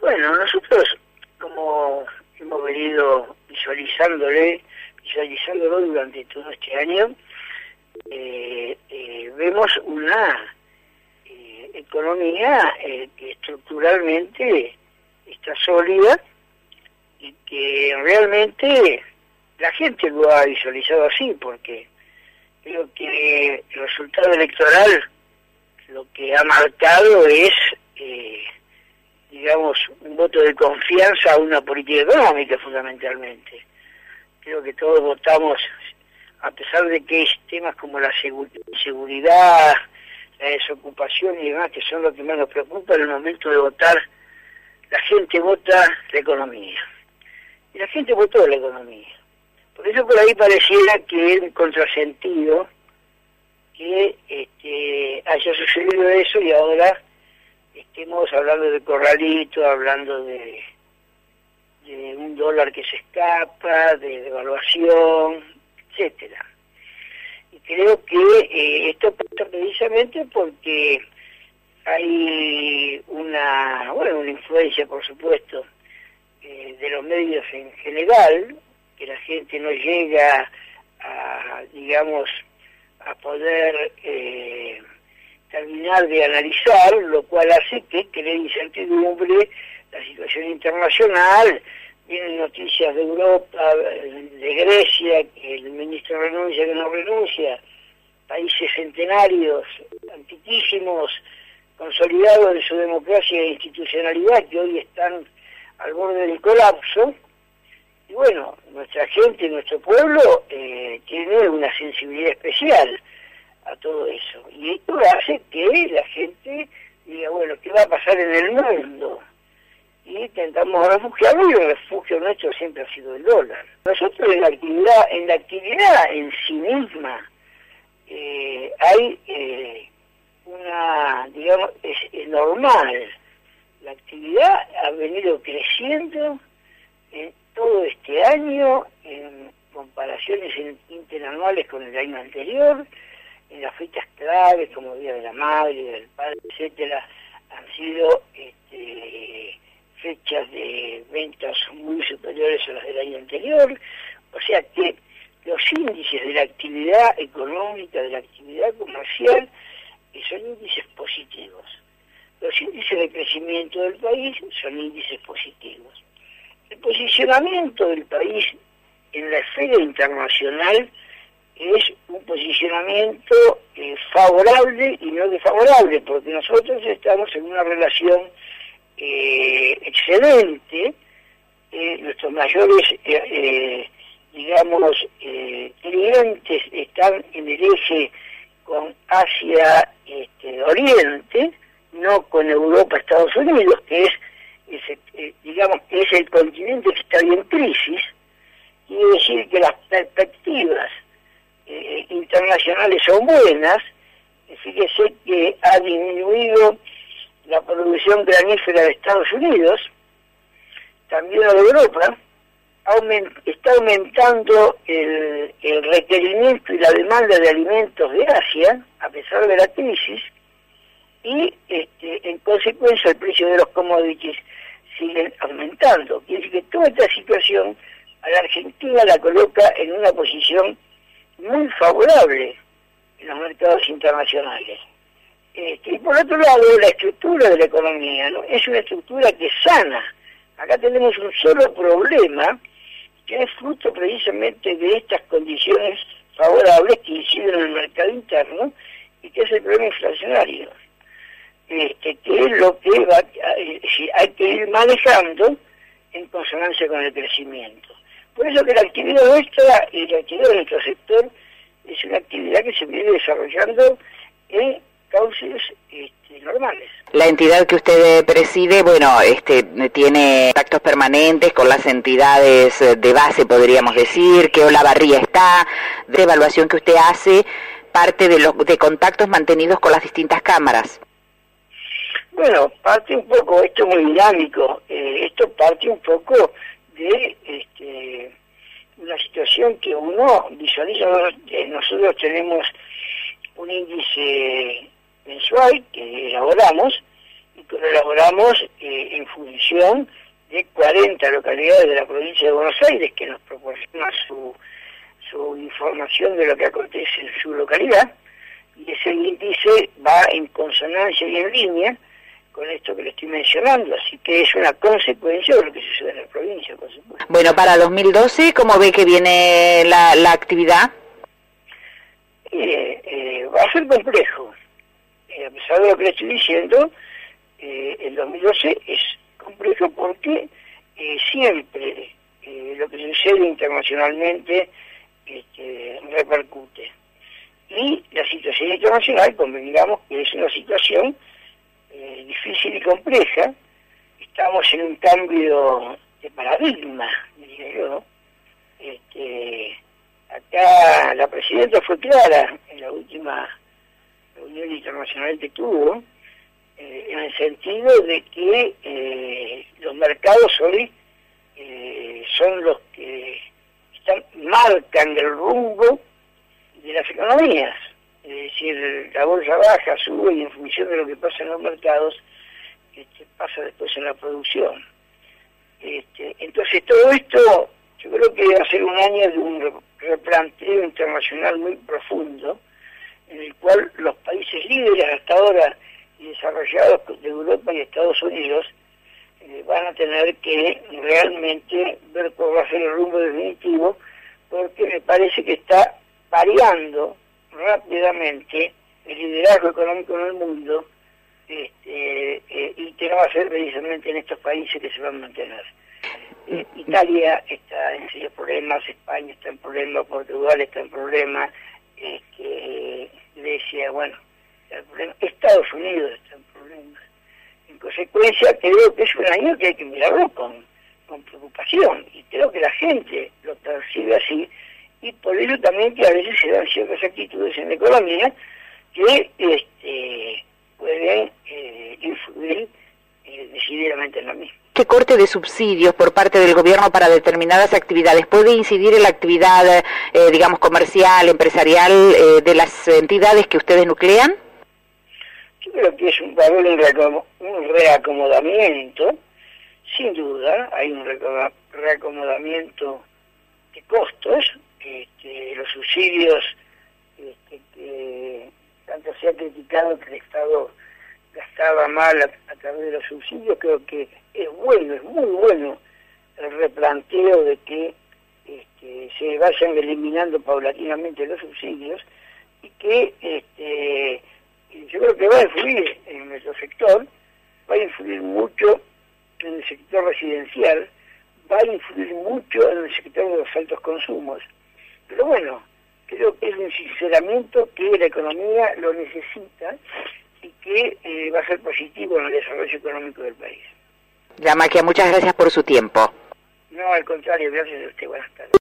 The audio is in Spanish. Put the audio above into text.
Bueno, nosotros, como hemos venido visualizándolo durante todo este año, vemos una economía que estructuralmente está sólida y que realmente la gente lo ha visualizado así, porque creo que el resultado electoral lo que ha marcado es, digamos, un voto de confianza a una política económica fundamentalmente. Creo que todos votamos, a pesar de que hay temas como la seguridad, la desocupación y demás, que son lo que más nos preocupa en el momento de votar, la gente vota la economía. Y la gente votó la economía. Por eso por ahí pareciera que es un contrasentido que haya sucedido eso y ahora estemos hablando de corralito, hablando de un dólar que se escapa, de devaluación, etcétera. Y creo que esto pasa precisamente porque hay una influencia, por supuesto, de los medios en general, que la gente no llega a, digamos, a poder terminar de analizar, lo cual hace que cree incertidumbre la situación internacional. Vienen noticias de Europa, de Grecia, que el ministro renuncia, que no renuncia, países centenarios, antiquísimos, consolidados en su democracia e institucionalidad, que hoy están al borde del colapso. Y bueno, nuestra gente, nuestro pueblo, tiene una sensibilidad especial a todo eso. Y esto hace que la gente diga, bueno, ¿qué va a pasar en el mundo? Y intentamos refugiarlo, y el refugio nuestro siempre ha sido el dólar. Nosotros en la actividad en sí misma hay una, digamos, es normal. La actividad ha venido creciendo en todo este año, en comparaciones interanuales con el año anterior, en las fechas claves como Día de la Madre, Día del Padre, etcétera, han sido fechas de ventas muy superiores a las del año anterior. O sea que los índices de la actividad económica, de la actividad comercial, son índices positivos. Los índices de crecimiento del país son índices positivos. El posicionamiento del país en la esfera internacional es un posicionamiento favorable y no desfavorable, porque nosotros estamos en una relación excelente. Nuestros mayores, digamos, clientes están en el eje con Asia Oriente, no con Europa, Estados Unidos, que digamos, que es el continente que está en crisis. Quiere decir que las perspectivas internacionales son buenas. Fíjese que ha disminuido la producción granífera de Estados Unidos, también la de Europa, está aumentando el requerimiento y la demanda de alimentos de Asia, a pesar de la crisis, y en consecuencia el precio de los commodities siguen aumentando. Quiere decir que toda esta situación a la Argentina la coloca en una posición muy favorable en los mercados internacionales. Y por otro lado, la estructura de la economía, ¿no? Es una estructura que es sana. Acá tenemos un solo problema, que es fruto precisamente de estas condiciones favorables que inciden en el mercado interno, y que es el problema inflacionario. Que es lo que hay que ir manejando en consonancia con el crecimiento. Por eso que la actividad nuestra y la actividad de nuestro sector es una actividad que se viene desarrollando en cauces normales. La entidad que usted preside, bueno, tiene contactos permanentes con las entidades de base, podríamos decir, que Olavarría está, de evaluación que usted hace, parte de contactos mantenidos con las distintas cámaras. Bueno, parte un poco, esto es muy dinámico, esto parte un poco de una situación que uno visualiza. Nosotros tenemos un índice mensual que elaboramos, y que lo elaboramos en función de 40 localidades de la provincia de Buenos Aires que nos proporciona su información de lo que acontece en su localidad, y ese índice va en consonancia y en línea con esto que le estoy mencionando, así que es una consecuencia de lo que sucede en la provincia, por supuesto. Bueno, para 2012, ¿cómo ve que viene la actividad? Va a ser complejo, a pesar de lo que le estoy diciendo, el 2012 es complejo porque siempre lo que sucede internacionalmente repercute. Y la situación internacional, convengamos que es una situación difícil y compleja. Estamos en un cambio de paradigma, diría yo. Acá la presidenta fue clara en la última reunión internacional que tuvo, en el sentido de que los mercados hoy son los que marcan el rumbo de las economías. Es decir, la bolsa baja, sube, y en función de lo que pasa en los mercados, pasa después en la producción. Entonces todo esto, yo creo que va a ser un año de un replanteo internacional muy profundo, en el cual los países líderes hasta ahora y desarrollados de Europa y Estados Unidos van a tener que realmente ver cuál va a ser el rumbo definitivo, porque me parece que está variando rápidamente el liderazgo económico en el mundo, y que no va a ser precisamente en estos países que se van a mantener. Italia está en serios problemas, España está en problemas, Portugal está en problemas, Grecia, bueno, está en problemas, Estados Unidos está en problemas. En consecuencia, creo que es un año que hay que mirarlo con preocupación, y creo que la gente lo percibe así, y por ello también que a veces se dan ciertas actitudes en la economía que pueden influir decididamente en la misma. ¿Qué corte de subsidios por parte del gobierno para determinadas actividades puede incidir en la actividad, digamos, comercial, empresarial de las entidades que ustedes nuclean? Yo creo que es un reacomodamiento, sin duda, hay un reacomodamiento de costos, los subsidios que tanto se ha criticado que el Estado gastaba mal a través de los subsidios. Creo que es bueno, es muy bueno el replanteo de que se vayan eliminando paulatinamente los subsidios, y que yo creo que va a influir en nuestro sector, va a influir mucho en el sector residencial, va a influir mucho en el sector de los altos consumos. Pero bueno, creo que es un sinceramiento que la economía lo necesita y que va a ser positivo en el desarrollo económico del país. Yamaquia, muchas gracias por su tiempo. No, al contrario, gracias a usted. Buenas tardes.